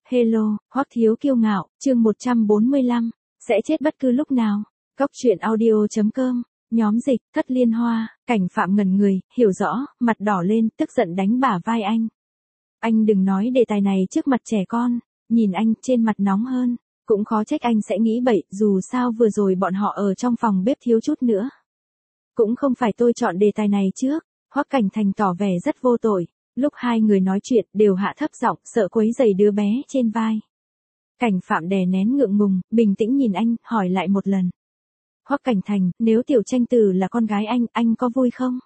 Hello, Hoắc Thiếu Kiêu Ngạo, chương 145, sẽ chết bất cứ lúc nào. Góc truyện audio.com, nhóm dịch, Thất Liên Hoa, Cảnh Phạm ngẩn người, hiểu rõ, mặt đỏ lên, tức giận đánh bả vai anh. Anh đừng nói đề tài này trước mặt trẻ con, nhìn anh trên mặt nóng hơn, cũng khó trách anh sẽ nghĩ bậy, dù sao vừa rồi bọn họ ở trong phòng bếp thiếu chút nữa. Cũng không phải tôi chọn đề tài này trước, Hoắc Cảnh Thành tỏ vẻ rất vô tội. Lúc hai người nói chuyện đều hạ thấp giọng, sợ quấy rầy đứa bé trên vai. Cảnh Phạm đè nén ngượng ngùng, bình tĩnh nhìn anh, hỏi lại một lần. Hoắc Cảnh Thành, nếu Tiểu Tranh Tử là con gái anh có vui không?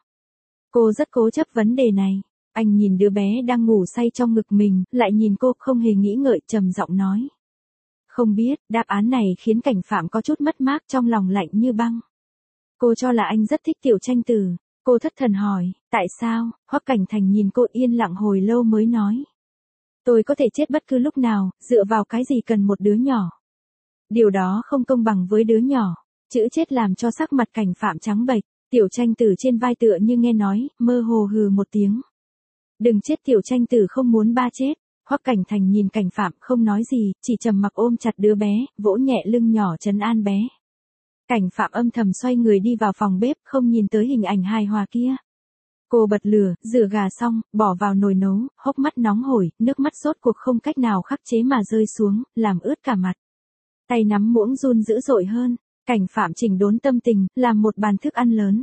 Cô rất cố chấp vấn đề này. Anh nhìn đứa bé đang ngủ say trong ngực mình, lại nhìn cô, không hề nghĩ ngợi, trầm giọng nói. Không biết, đáp án này khiến Cảnh Phạm có chút mất mát, trong lòng lạnh như băng. Cô cho là anh rất thích Tiểu Tranh Tử. Cô thất thần hỏi, tại sao? Hoắc Cảnh Thành nhìn cô yên lặng hồi lâu mới nói. Tôi có thể chết bất cứ lúc nào, dựa vào cái gì cần một đứa nhỏ. Điều đó không công bằng với đứa nhỏ. Chữ chết làm cho sắc mặt Cảnh Phạm trắng bệch. Tiểu Tranh Tử trên vai tựa như nghe nói, mơ hồ hừ một tiếng. Đừng chết, Tiểu Tranh Tử không muốn ba chết. Hoắc Cảnh Thành nhìn Cảnh Phạm không nói gì, chỉ trầm mặc ôm chặt đứa bé, vỗ nhẹ lưng nhỏ trấn an bé. Cảnh Phạm âm thầm xoay người đi vào phòng bếp, không nhìn tới hình ảnh hài hòa kia. Cô bật lửa, rửa gà xong, bỏ vào nồi nấu, hốc mắt nóng hổi, nước mắt rốt cuộc không cách nào khắc chế mà rơi xuống, làm ướt cả mặt. Tay nắm muỗng run dữ dội hơn. Cảnh Phạm chỉnh đốn tâm tình, làm một bàn thức ăn lớn.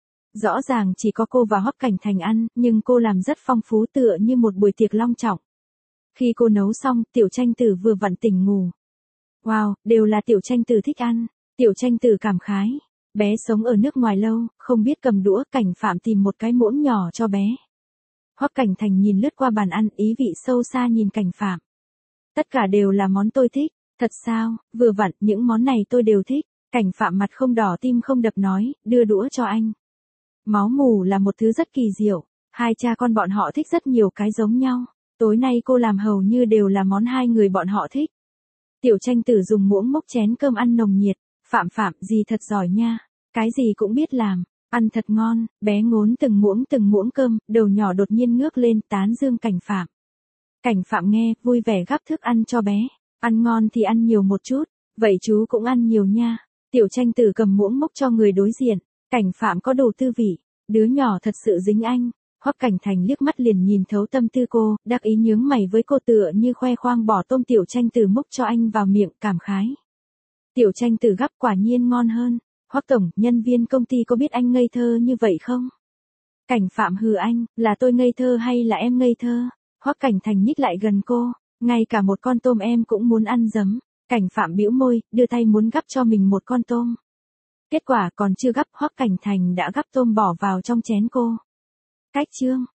Rõ ràng chỉ có cô và Hoắc Cảnh Thành ăn, nhưng cô làm rất phong phú, tựa như một buổi tiệc long trọng. Khi cô nấu xong, Tiểu Tranh Tử vừa vặn tỉnh ngủ. Wow, đều là Tiểu Tranh Tử thích ăn. Tiểu Tranh Tử cảm khái. Bé sống ở nước ngoài lâu, không biết cầm đũa. Cảnh Phạm tìm một cái muỗng nhỏ cho bé. Hoắc Cảnh Thành nhìn lướt qua bàn ăn, ý vị sâu xa nhìn Cảnh Phạm. Tất cả đều là món tôi thích. Thật sao? Vừa vặn, những món này tôi đều thích. Cảnh Phạm mặt không đỏ tim không đập nói, đưa đũa cho anh. Máu mủ là một thứ rất kỳ diệu. Hai cha con bọn họ thích rất nhiều cái giống nhau. Tối nay cô làm hầu như đều là món hai người bọn họ thích. Tiểu Tranh Tử dùng muỗng múc chén cơm ăn nồng nhiệt. Phạm gì thật giỏi nha. Cái gì cũng biết làm. Ăn thật ngon. Bé ngốn từng muỗng cơm, đầu nhỏ đột nhiên ngước lên, tán dương Cảnh Phạm. Cảnh Phạm nghe, vui vẻ gắp thức ăn cho bé. Ăn ngon thì ăn nhiều một chút. Vậy chú cũng ăn nhiều nha. Tiểu Tranh Tử cầm muỗng múc cho người đối diện. Cảnh Phạm có đủ tư vị. Đứa nhỏ thật sự dính anh. Hoắc Cảnh Thành liếc mắt liền nhìn thấu tâm tư cô, đắc ý nhướng mày với cô, tựa như khoe khoang bỏ tôm. Tiểu Tranh Tử múc cho anh vào miệng, cảm khái. Tiểu Tranh Tử gắp quả nhiên ngon hơn. Hoắc tổng, nhân viên công ty có biết anh ngây thơ như vậy không? Cảnh Phạm hừ anh, là tôi ngây thơ hay là em ngây thơ? Hoắc Cảnh Thành nhích lại gần cô, ngay cả một con tôm em cũng muốn ăn giấm. Cảnh Phạm bĩu môi, đưa tay muốn gắp cho mình một con tôm. Kết quả còn chưa gắp, Hoắc Cảnh Thành đã gắp tôm bỏ vào trong chén cô. Cách chương